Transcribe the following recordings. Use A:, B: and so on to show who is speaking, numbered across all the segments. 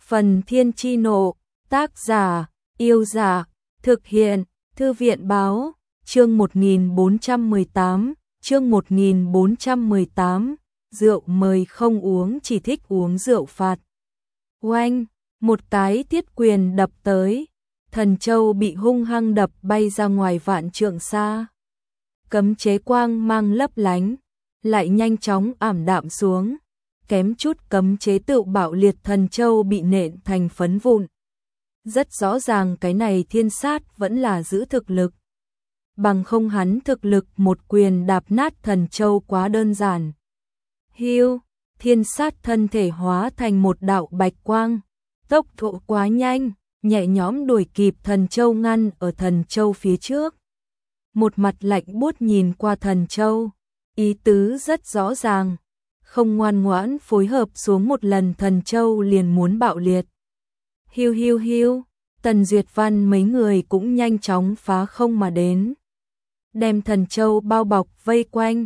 A: Phần Thiên Chi Nộ, tác giả, Yêu Giả, thực hiện, Thư viện Báo, chương 1418, chương 1418, rượu mời không uống chỉ thích uống rượu phạt. Oanh, một cái thiết quyền đập tới, Thần Châu bị hung hăng đập bay ra ngoài vạn trượng xa. Cấm chế quang mang lấp lánh, lại nhanh chóng ảm đạm xuống, kém chút cấm chế tự bạo liệt, Thần Châu bị nện thành phấn vụn. Rất rõ ràng cái này Thiên Sát vẫn là giữ thực lực. Bằng không hắn thực lực một quyền đạp nát Thần Châu quá đơn giản. Hiu, Thiên Sát thân thể hóa thành một đạo bạch quang, tốc độ quá nhanh, nhẹ nhõm đuổi kịp Thần Châu, ngăn ở Thần Châu phía trước. Một mặt lạnh buốt nhìn qua Thần Châu, ý tứ rất rõ ràng, không ngoan ngoãn phối hợp xuống một lần Thần Châu liền muốn bạo liệt. Hiu hiu hiu, Tần Duyệt Văn mấy người cũng nhanh chóng phá không mà đến, đem Thần Châu bao bọc vây quanh.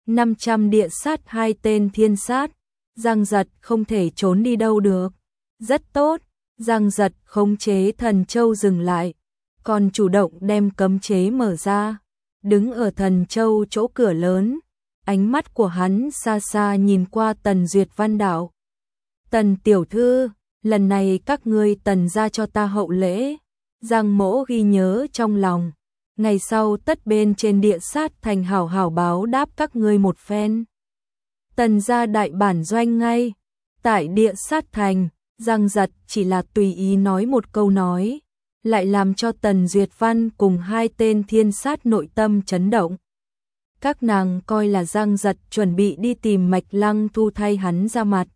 A: 500 địa sát, hai tên Thiên Sát, Giang Giật không thể trốn đi đâu được. Rất tốt, Giang Giật khống chế Thần Châu dừng lại, còn chủ động đem cấm chế mở ra, đứng ở Thần Châu chỗ cửa lớn, ánh mắt của hắn xa xa nhìn qua Tần Duyệt Văn đạo. Tần tiểu thư, lần này các ngươi Tần gia cho ta hậu lễ, Giang mỗ ghi nhớ trong lòng. Ngày sau tất bên trên địa sát thành hảo hảo báo đáp các ngươi một phen. Tần gia đại bản doanh ngay tại địa sát thành, Giang Giật chỉ là tùy ý nói một câu nói, lại làm cho Tần Duyệt Văn cùng hai tên Thiên Sát nội tâm chấn động. Các nàng coi là Giang Giật chuẩn bị đi tìm Mạch Lăng Thu thay hắn ra mặt.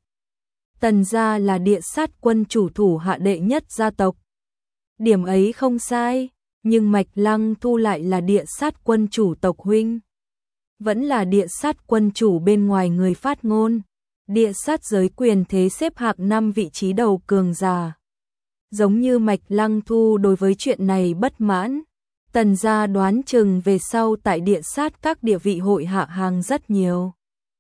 A: Tần gia là địa sát quân chủ thủ hạ đệ nhất gia tộc. Điểm ấy không sai. Nhưng Mạch Lăng Thu lại là địa sát quân chủ tộc huynh, vẫn là địa sát quân chủ bên ngoài người phát ngôn, địa sát giới quyền thế xếp hạng 5 vị trí đầu cường giả. Giống như Mạch Lăng Thu đối với chuyện này bất mãn, Tần gia đoán chừng về sau tại địa sát các địa vị hội hạ hàng rất nhiều.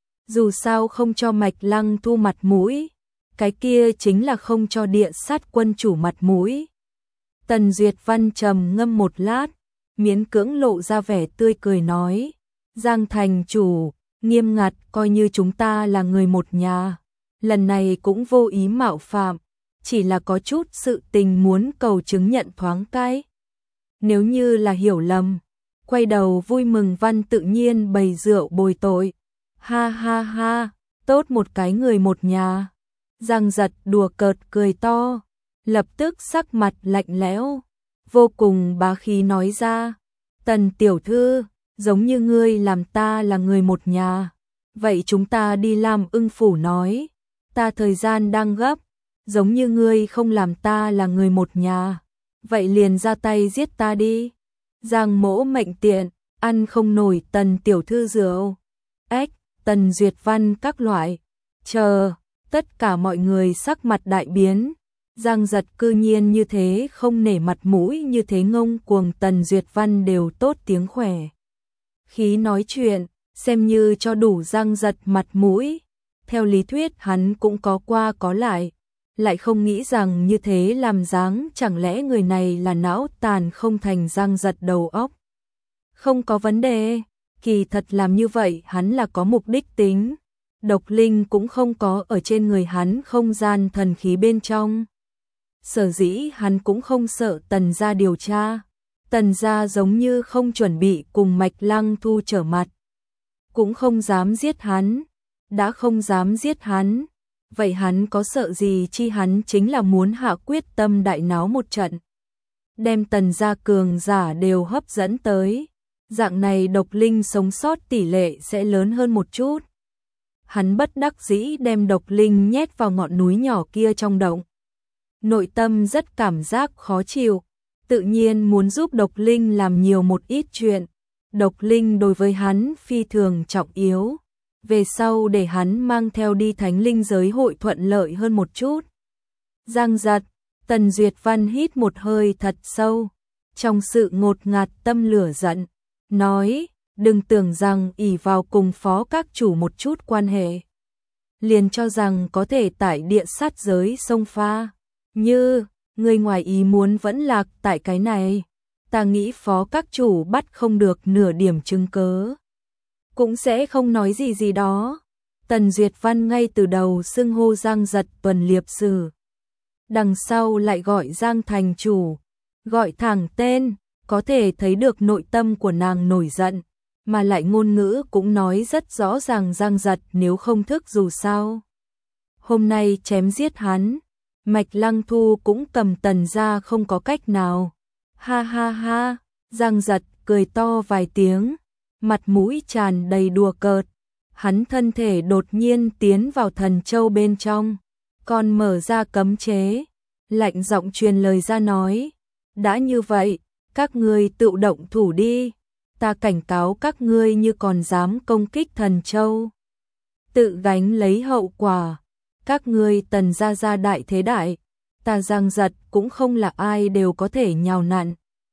A: Dù sao không cho Mạch Lăng Thu mặt mũi, cái kia chính là không cho địa sát quân chủ mặt mũi. Tần Duyệt Văn trầm ngâm một lát, miễn cưỡng lộ ra vẻ tươi cười nói, Giang thành chủ, nghiêm ngặt coi như chúng ta là người một nhà, lần này cũng vô ý mạo phạm, chỉ là có chút sự tình muốn cầu chứng nhận thoáng cái. Nếu như là hiểu lầm, quay đầu vui mừng Văn tự nhiên bày rượu bồi tội. Ha ha ha, tốt một cái người một nhà. Giang Giật đùa cợt cười to, lập tức sắc mặt lạnh lẽo, vô cùng bá khí nói ra, Tần tiểu thư, giống như ngươi làm ta là người một nhà, vậy chúng ta đi Lam Ưng phủ nói, ta thời gian đang gấp, giống như ngươi không làm ta là người một nhà, vậy liền ra tay giết ta đi. Giang mỗ mệnh tiện, ăn không nổi Tần tiểu thư rượu. Ếch, Tần Duyệt Văn các loại, chờ, tất cả mọi người sắc mặt đại biến. Giang Giật cư nhiên như thế không nể mặt mũi, như thế ngông cuồng, Tần Duyệt Văn đều tốt tiếng khỏe khí nói chuyện, xem như cho đủ Giang Giật mặt mũi. Theo lý thuyết hắn cũng có qua có lại không nghĩ rằng như thế làm dáng, chẳng lẽ người này là não tàn không thành. Giang Giật đầu óc không có vấn đề, kỳ thật làm như vậy hắn là có mục đích tính. Độc linh cũng không có ở trên người hắn không gian thần khí bên trong. Sở dĩ hắn cũng không sợ Tần gia điều tra, Tần gia giống như không chuẩn bị cùng Mạch Lăng Thu trở mặt, cũng không dám giết hắn, đã không dám giết hắn, vậy hắn có sợ gì chi, hắn chính là muốn hạ quyết tâm đại náo một trận, đem Tần gia cường giả đều hấp dẫn tới, dạng này độc linh sống sót tỷ lệ sẽ lớn hơn một chút. Hắn bất đắc dĩ đem độc linh nhét vào ngọn núi nhỏ kia trong động. Nội tâm rất cảm giác khó chịu, tự nhiên muốn giúp độc linh làm nhiều một ít chuyện. Độc linh đối với hắn phi thường trọng yếu, về sau để hắn mang theo đi thánh linh giới hội thuận lợi hơn một chút. Giang Giật, Tần Duyệt Văn hít một hơi thật sâu, trong sự ngột ngạt tâm lửa giận, nói, đừng tưởng rằng ỷ vào cùng phó các chủ một chút quan hệ, liền cho rằng có thể tại địa sát giới xông pha. như, người ngoài ý muốn vẫn lạc tại cái này. Ta nghĩ phó các chủ bắt không được nửa điểm chứng cớ. Cũng sẽ không nói gì đó. Tần Duyệt Văn ngay từ đầu xưng hô Giang Giật Tuần Liệp Sử. Đằng sau lại gọi Giang thành chủ. Gọi thẳng tên, có thể thấy được nội tâm của nàng nổi giận. Mà lại ngôn ngữ cũng nói rất rõ ràng Giang Giật nếu không thức dù sao. Hôm nay chém giết hắn, Mạch Lăng Thu cũng cầm Tần ra không có cách nào. Ha ha ha, Giang Giật cười to vài tiếng, mặt mũi tràn đầy đùa cợt. Hắn thân thể đột nhiên tiến vào thần châu bên trong, còn mở ra cấm chế, lạnh giọng truyền lời ra nói, đã như vậy, các ngươi tự động thủ đi, ta cảnh cáo các ngươi như còn dám công kích thần châu. Tự gánh lấy hậu quả, các ngươi Tần gia đại thế đại, ta Giang Giật cũng không là ai đều có thể nhào nặn.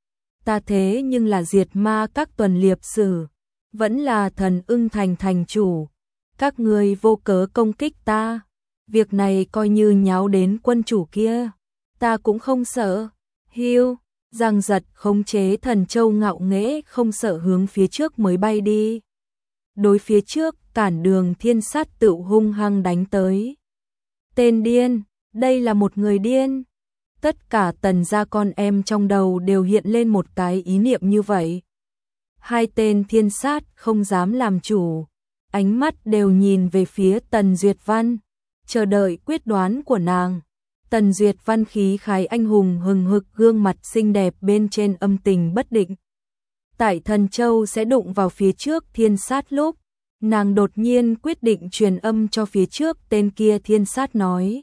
A: Ta thế nhưng là diệt ma các Tuần Liệp Sử, vẫn là Thần Ưng Thành thành chủ, các ngươi vô cớ công kích ta, việc này coi như nháo đến quân chủ kia, ta cũng không sợ. Hiu, Giang Giật khống chế thần châu ngạo nghễ không sợ hướng phía trước mới bay đi. Đối phía trước cản đường thiên sát tự hung hăng đánh tới. Tên điên, đây là một người điên. Tất cả Tần gia con em trong đầu đều hiện lên một cái ý niệm như vậy. Hai tên thiên sát không dám làm chủ, ánh mắt đều nhìn về phía Tần Duyệt Văn, chờ đợi quyết đoán của nàng. Tần Duyệt Văn khí khái anh hùng hừng hực, gương mặt xinh đẹp bên trên âm tình bất định. Tại Thần Châu sẽ đụng vào phía trước thiên sát lúc, nàng đột nhiên quyết định truyền âm cho phía trước tên kia thiên sát nói.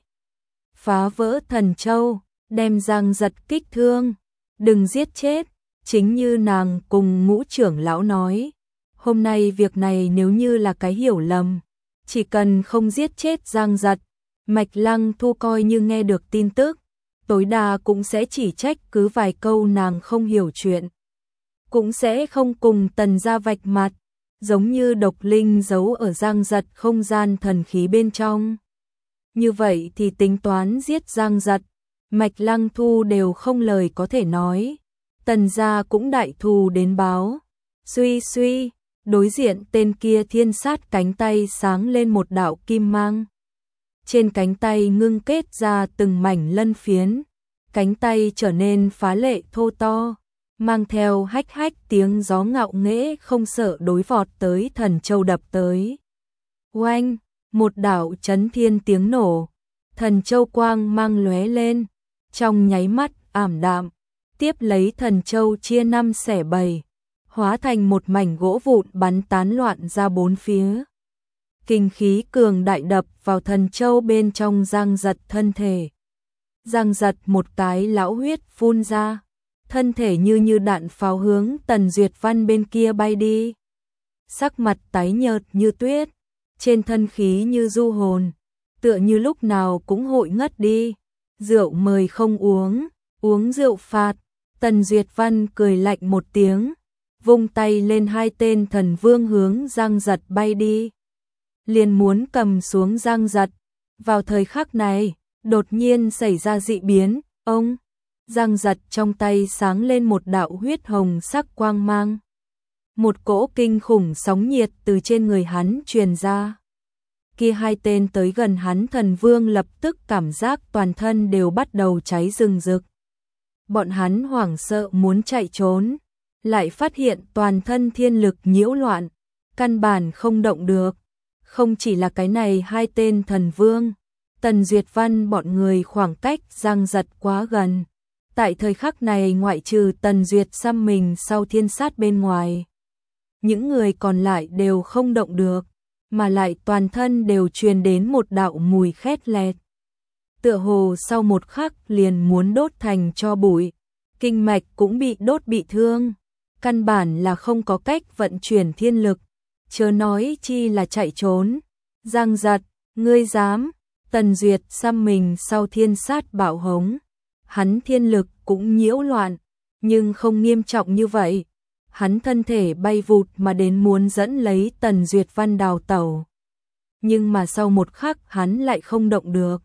A: Phá vỡ Thần Châu, đem Giang Giật kích thương, đừng giết chết, chính như nàng cùng Ngũ trưởng lão nói. Hôm nay việc này nếu như là cái hiểu lầm, chỉ cần không giết chết Giang Giật, Mạch Lăng Thu coi như nghe được tin tức, tối đa cũng sẽ chỉ trách cứ vài câu nàng không hiểu chuyện. Cũng sẽ không cùng Tần gia vạch mặt, giống như độc linh giấu ở Giang Giật không gian thần khí bên trong. Như vậy thì tính toán giết Giang Giật, Mạch Lăng Thu đều không lời có thể nói. Tần gia cũng đại thù đến báo. Suy suy, đối diện tên kia thiên sát cánh tay sáng lên một đạo kim mang. Trên cánh tay ngưng kết ra từng mảnh lân phiến, cánh tay trở nên phá lệ thô to, mang theo hách hách tiếng gió ngạo nghễ không sợ đối vọt tới Thần Châu đập tới. Oanh, một đạo chấn thiên tiếng nổ, Thần Châu quang mang lóe lên, trong nháy mắt ảm đạm, tiếp lấy Thần Châu chia năm xẻ bảy, hóa thành một mảnh gỗ vụn bắn tán loạn ra bốn phía. Kinh khí cường đại đập vào Thần Châu bên trong Giang Giật thân thể. Giang Giật một cái lão huyết phun ra, thân thể như đạn pháo hướng Tần Duyệt Văn bên kia bay đi. Sắc mặt tái nhợt như tuyết, trên thân khí như du hồn, tựa như lúc nào cũng hội ngất đi. Rượu mời không uống, uống rượu phạt. Tần Duyệt Văn cười lạnh một tiếng, vung tay lên hai tên thần vương hướng Giang Giật bay đi. Liền muốn cầm xuống Giang Giật. Vào thời khắc này, đột nhiên xảy ra dị biến, ông Giang Giật trong tay sáng lên một đạo huyết hồng sắc quang mang. Một cỗ kinh khủng sóng nhiệt từ trên người hắn truyền ra. Kia hai tên tới gần hắn thần vương lập tức cảm giác toàn thân đều bắt đầu cháy rừng rực. Bọn hắn hoảng sợ muốn chạy trốn, lại phát hiện toàn thân thiên lực nhiễu loạn, căn bản không động được. Không chỉ là cái này hai tên thần vương, Tần Duyệt Văn bọn người khoảng cách Giang Giật quá gần. Tại thời khắc này ngoại trừ Tần Duyệt xăm mình sau thiên sát bên ngoài, những người còn lại đều không động được, mà lại toàn thân đều truyền đến một đạo mùi khét lẹt. Tựa hồ sau một khắc liền muốn đốt thành tro bụi, kinh mạch cũng bị đốt bị thương, căn bản là không có cách vận chuyển thiên lực, chớ nói chi là chạy trốn. Giang Giật, ngươi dám? Tần Duyệt xăm mình sau thiên sát bạo hống, hắn thiên lực cũng nhiễu loạn, nhưng không nghiêm trọng như vậy. Hắn thân thể bay vụt mà đến muốn dẫn lấy Tần Duyệt Văn đào tẩu. Nhưng mà sau một khắc hắn lại không động được.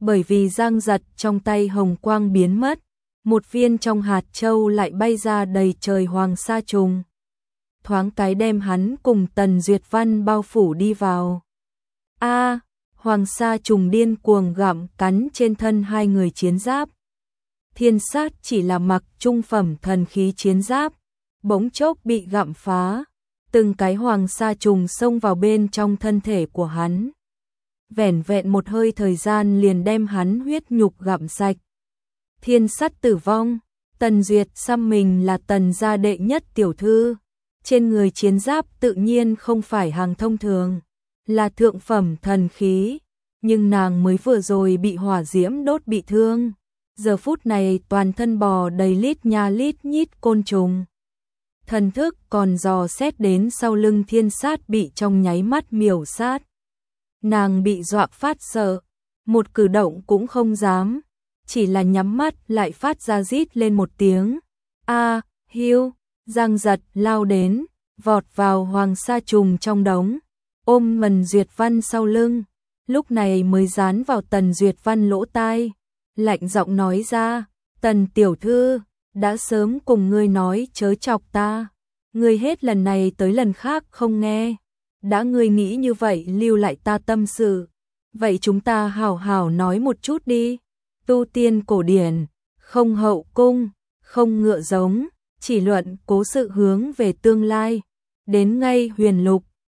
A: bởi vì giang giật trong tay hồng quang biến mất, một viên trong hạt châu lại bay ra đầy trời hoàng sa trùng. Thoáng cái đem hắn cùng Tần Duyệt Văn bao phủ đi vào. A, hoàng sa trùng điên cuồng gặm cắn trên thân hai người chiến giáp. Thiên sát chỉ là mặc trung phẩm thần khí chiến giáp, bỗng chốc bị gặm phá, từng cái hoàng sa trùng xông vào bên trong thân thể của hắn. Vẻn vẹn một hơi thời gian liền đem hắn huyết nhục gặm sạch. Thiên sát tử vong, Tần Duyệt xăm mình là Tần gia đệ nhất tiểu thư, trên người chiến giáp tự nhiên không phải hàng thông thường, là thượng phẩm thần khí, nhưng nàng mới vừa rồi bị hỏa diễm đốt bị thương, giờ phút này toàn thân bò đầy lít nha lít nhít côn trùng. Thần thức còn dò xét đến sau lưng thiên sát bị trong nháy mắt miểu sát. Nàng bị dọa phát sợ, một cử động cũng không dám, chỉ là nhắm mắt lại phát ra rít lên một tiếng. A, hiu, giang giật lao đến, vọt vào hoàng sa trùng trong đống, ôm Tần Duyệt Văn sau lưng, lúc này mới dán vào Tần Duyệt Văn lỗ tai, lạnh giọng nói ra, Tần tiểu thư, đã sớm cùng ngươi nói chớ chọc ta, ngươi hết lần này tới lần khác không nghe, đã ngươi nghĩ như vậy lưu lại ta tâm sự, vậy chúng ta hảo hảo nói một chút đi, tu tiên cổ điển, không hậu cung, không ngựa giống, chỉ luận cố sự hướng về tương lai, đến ngay huyền lục,